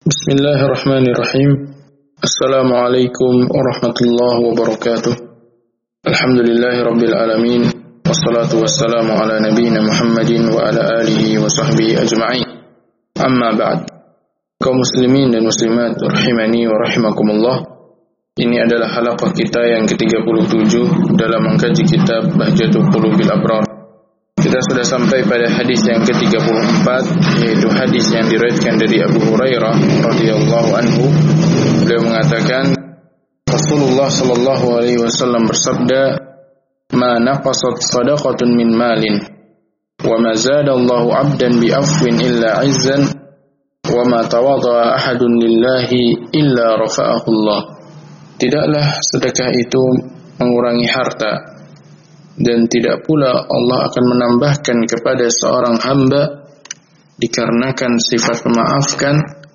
Bismillahirrahmanirrahim. Assalamualaikum warahmatullahi wabarakatuh. Alhamdulillahirabbil alamin. Wassalatu wassalamu ala nabiyyina Muhammadin wa ala alihi wa sahbihi ajma'in. Amma ba'd. Kaum muslimin dan muslimat rahimani wa rahimakumullah. Ini adalah halaqah kita yang ke-37 dalam mengkaji kitab Bahjatul Qulubil Abrar. Kita sudah sampai pada hadis yang ke-34, yaitu hadis yang diriwayatkan dari Abu Hurairah radhiyallahu anhu. Beliau mengatakan, Rasulullah sallallahu alaihi wasallam bersabda, "Ma naqasat shadaqatun min malin, wa ma zada Allahu 'abdan bi afwin illa 'izzan, wa ma tawadda'a ahadun lillahi illa rafa'ahu Allah." Tidaklah sedekah itu mengurangi harta, dan tidak pula Allah akan menambahkan kepada seorang hamba dikarenakan sifat memaafkan,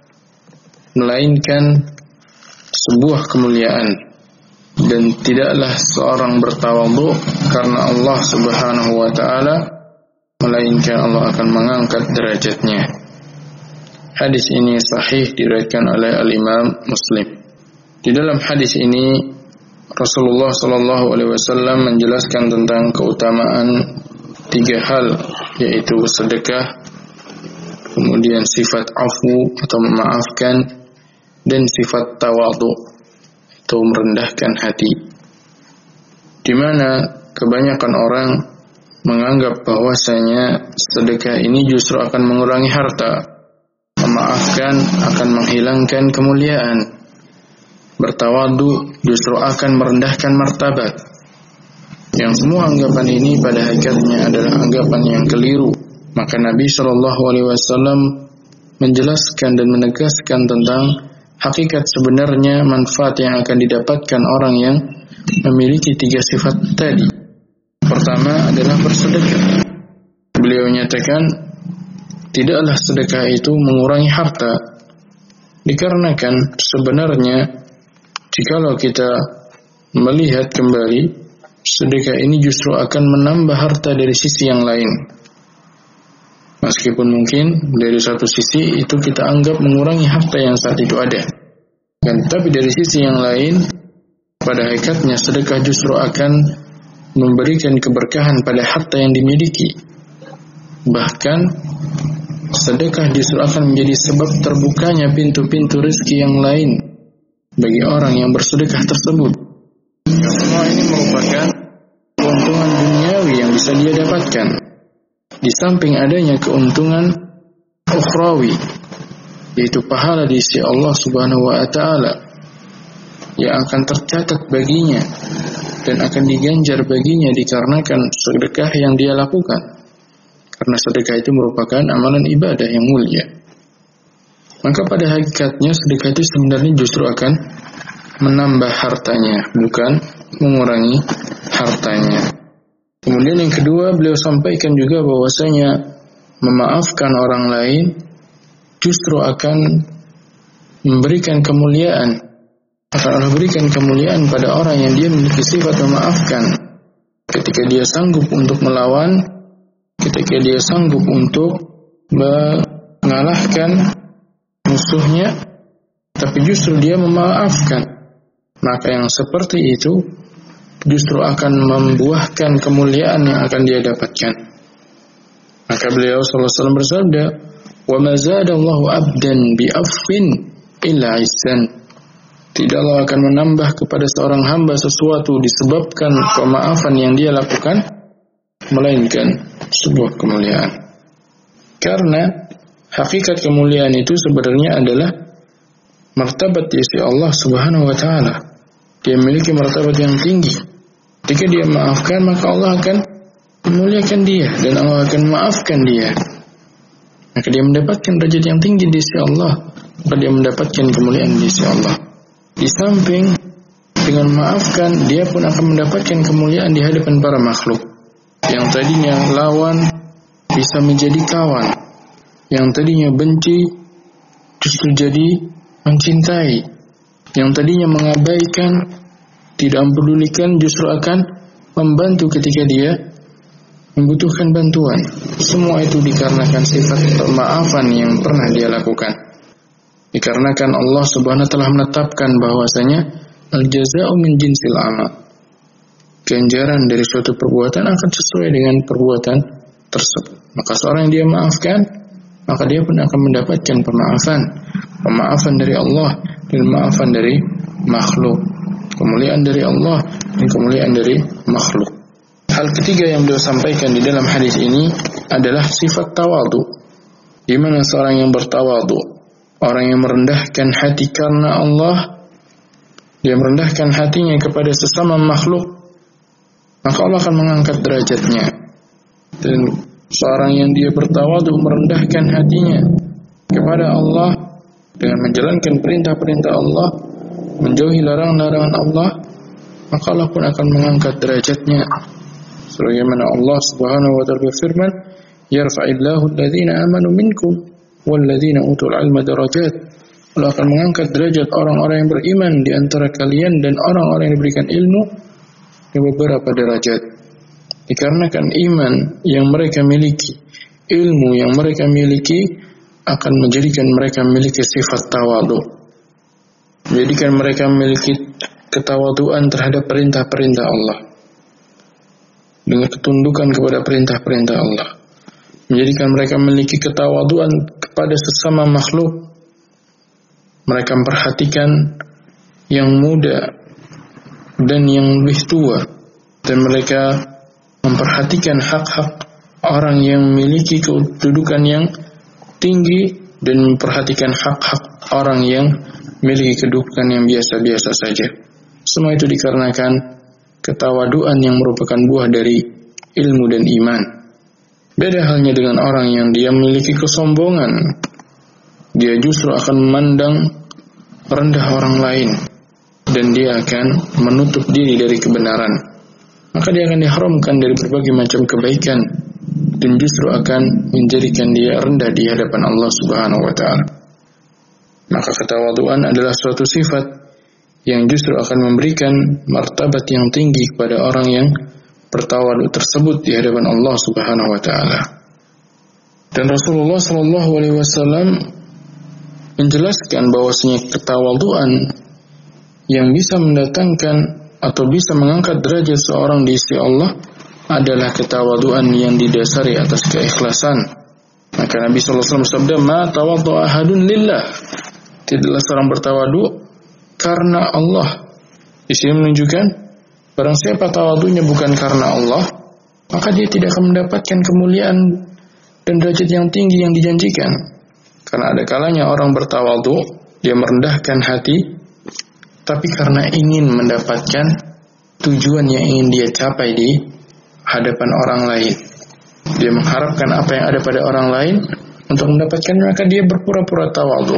melainkan sebuah kemuliaan. Dan tidaklah seorang bertawadhu karena Allah subhanahu wa ta'ala, melainkan Allah akan mengangkat derajatnya. Hadis ini sahih diriwayatkan oleh Al-Imam Muslim. Di dalam hadis ini Rasulullah sallallahu alaihi wasallam menjelaskan tentang keutamaan 3 hal, yaitu sedekah, kemudian sifat afu atau memaafkan, dan sifat tawadhu atau merendahkan hati. Di mana kebanyakan orang menganggap bahwasanya sedekah ini justru akan mengurangi harta, memaafkan akan menghilangkan kemuliaan, bertawadhu justru akan merendahkan martabat. Yang semua anggapan ini pada hakikatnya adalah anggapan yang keliru. Maka Nabi SAW menjelaskan dan menegaskan tentang hakikat sebenarnya manfaat yang akan didapatkan orang yang memiliki 3 sifat tadi. Pertama adalah bersedekah. Beliau menyatakan, tidaklah sedekah itu mengurangi harta, dikarenakan sebenarnya jikalau kita melihat kembali, sedekah ini justru akan menambah harta dari sisi yang lain. Meskipun mungkin dari satu sisi itu kita anggap mengurangi harta yang saat itu ada, tapi dari sisi yang lain, pada hakikatnya sedekah justru akan memberikan keberkahan pada harta yang dimiliki. Bahkan sedekah justru akan menjadi sebab terbukanya pintu-pintu rezeki yang lain bagi orang yang bersedekah tersebut. Semua ini merupakan keuntungan duniawi yang bisa dia dapatkan, di samping adanya keuntungan ukhrawi, yaitu pahala di sisi Allah subhanahu wa ta'ala yang akan tercatat baginya dan akan diganjar baginya dikarenakan sedekah yang dia lakukan. Karena sedekah itu merupakan amalan ibadah yang mulia. Maka pada hakikatnya sedekah itu sebenarnya justru akan menambah hartanya, bukan mengurangi hartanya. Kemudian yang kedua, beliau sampaikan juga bahwasanya memaafkan orang lain justru akan memberikan kemuliaan, akan memberikan kemuliaan pada orang yang dia memiliki sifat memaafkan. Ketika dia sanggup untuk melawan, ketika dia sanggup untuk mengalahkan musuhnya, tapi justru dia memaafkan, maka yang seperti itu justru akan membuahkan kemuliaan yang akan dia dapatkan. Maka beliau sallallahu alaihi wasallam bersabda, "Wa ma zadallahu 'abdan bi afwin illa 'izzan." Tidaklah akan menambah kepada seorang hamba sesuatu disebabkan pemaafan yang dia lakukan, melainkan sebuah kemuliaan. Karena hakikat kemuliaan itu sebenarnya adalah martabat di sisi Allah subhanahu wa ta'ala. Dia memiliki martabat yang tinggi. Ketika dia maafkan, maka Allah akan memuliakan dia, dan Allah akan memaafkan dia. Maka dia mendapatkan derajat yang tinggi di sisi Allah, maka dia mendapatkan kemuliaan di sisi Allah. Di samping dengan memaafkan, dia pun akan mendapatkan kemuliaan di hadapan para makhluk. Yang tadinya lawan bisa menjadi kawan, yang tadinya benci justru jadi mencintai, yang tadinya mengabaikan, tidak mempedulikan, justru akan membantu ketika dia membutuhkan bantuan. Semua itu dikarenakan sifat pemaafan yang pernah dia lakukan. Dikarenakan Allah Subhanahu telah menetapkan bahwasanya al-jaza'u min jinsil amal. Ganjaran dari suatu perbuatan akan sesuai dengan perbuatan tersebut. Maka seorang yang dia maafkan, maka dia pun akan mendapatkan pemaafan dari Allah dan maafan dari makhluk, kemuliaan dari Allah dan kemuliaan dari makhluk. Hal ketiga yang beliau sampaikan di dalam hadis ini adalah sifat tawadhu, di mana seorang yang bertawadhu, orang yang merendahkan hati karena Allah, dia merendahkan hatinya kepada sesama makhluk, maka Allah akan mengangkat derajatnya. Dan seorang yang dia bertawadhu, merendahkan hatinya kepada Allah dengan menjalankan perintah-perintah Allah, menjauhi larangan-larangan Allah, maka Allah pun akan mengangkat derajatnya. Sebagaimana Allah Subhanahu wa ta'ala berfirman, yarfa'illahu alladhina amanu minkum walladzina utul ilma darajat. Allah akan mengangkat derajat orang-orang yang beriman di antara kalian dan orang-orang yang diberikan ilmu di beberapa derajat. Dikarenakan iman yang mereka miliki, ilmu yang mereka miliki akan menjadikan mereka memiliki sifat tawadhu, menjadikan mereka memiliki ketawaduan terhadap perintah-perintah Allah, dengan ketundukan kepada perintah-perintah Allah, menjadikan mereka memiliki ketawaduan kepada sesama makhluk. Mereka memperhatikan yang muda dan yang lebih tua, dan mereka memperhatikan hak-hak orang yang memiliki kedudukan yang tinggi dan memperhatikan hak-hak orang yang memiliki kedudukan yang biasa-biasa saja. Semua itu dikarenakan ketawaduan yang merupakan buah dari ilmu dan iman. Beda halnya dengan orang yang dia memiliki kesombongan, dia justru akan memandang rendah orang lain dan dia akan menutup diri dari kebenaran. Maka dia akan diharamkan dari berbagai macam kebaikan dan justru akan menjadikan dia rendah di hadapan Allah Subhanahu wa ta'ala. Maka ketawaduan adalah suatu sifat yang justru akan memberikan martabat yang tinggi kepada orang yang bertawadhu tersebut di hadapan Allah Subhanahu wa ta'ala. Dan Rasulullah sallallahu alaihi wasallam menjelaskan bahwasanya ketawaduan yang bisa mendatangkan atau bisa mengangkat derajat seorang di sisi Allah adalah ketawaduan yang didasari atas keikhlasan. Maka Nabi sallallahu alaihi wasallam bersabda, "Ma tawaddu ahadun lillah." Tidaklah seorang bertawadhu karena Allah. Di sini menunjukkan barang siapa tawadhunya bukan karena Allah, maka dia tidak akan mendapatkan kemuliaan dan derajat yang tinggi yang dijanjikan. Karena ada kalanya orang bertawadhu, dia merendahkan hati, tapi karena ingin mendapatkan tujuan yang ingin dia capai di hadapan orang lain. Dia mengharapkan apa yang ada pada orang lain untuk mendapatkan, maka dia berpura-pura tawadhu.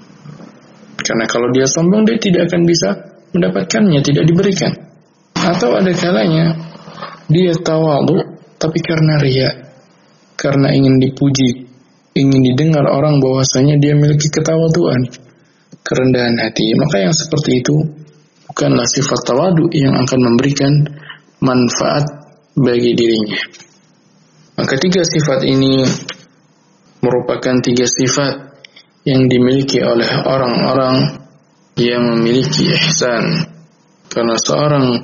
Karena kalau dia sombong, dia tidak akan bisa mendapatkannya, tidak diberikan. Atau ada kalanya dia tawadhu tapi karena riya, karena ingin dipuji, ingin didengar orang bahwasanya dia memiliki ketawadhuan, kerendahan hati. Maka yang seperti itu bukanlah sifat tawadhu yang akan memberikan manfaat bagi dirinya. Maka tiga sifat ini merupakan tiga sifat yang dimiliki oleh orang-orang yang memiliki ihsan. Karena seorang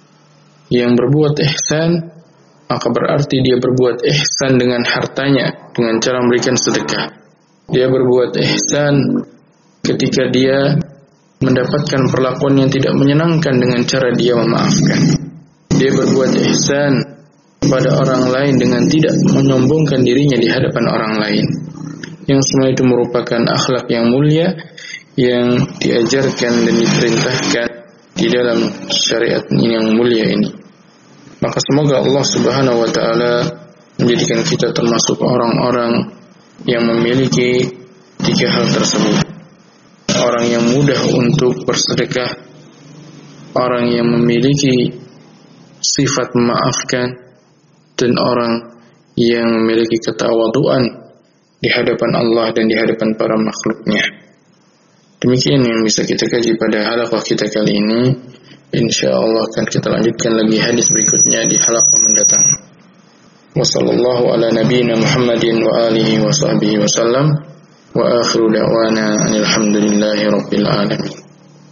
yang berbuat ihsan, maka berarti dia berbuat ihsan dengan hartanya, dengan cara memberikan sedekah. Dia berbuat ihsan ketika dia mendapatkan perlakuan yang tidak menyenangkan dengan cara dia memaafkan. Dia berbuat ihsan kepada orang lain dengan tidak menyombongkan dirinya di hadapan orang lain. Yang semua itu merupakan akhlak yang mulia yang diajarkan dan diperintahkan di dalam syariat yang mulia ini. Maka semoga Allah Subhanahu wa ta'ala menjadikan kita termasuk orang-orang yang memiliki tiga hal tersebut. Orang yang mudah untuk bersedekah, orang yang memiliki sifat memaafkan, dan orang yang memiliki ketawadhuan di hadapan Allah dan di hadapan para makhluknya. Demikian yang bisa kita kaji pada halaqah kita kali ini. InsyaAllah akan kita lanjutkan lagi hadis berikutnya di halaqah mendatang. Wassallallahu ala nabiyyina Muhammadin wa alihi wa sahbihi wasallam. wa akhiru da'wana alhamdulillahi rabbil alamin.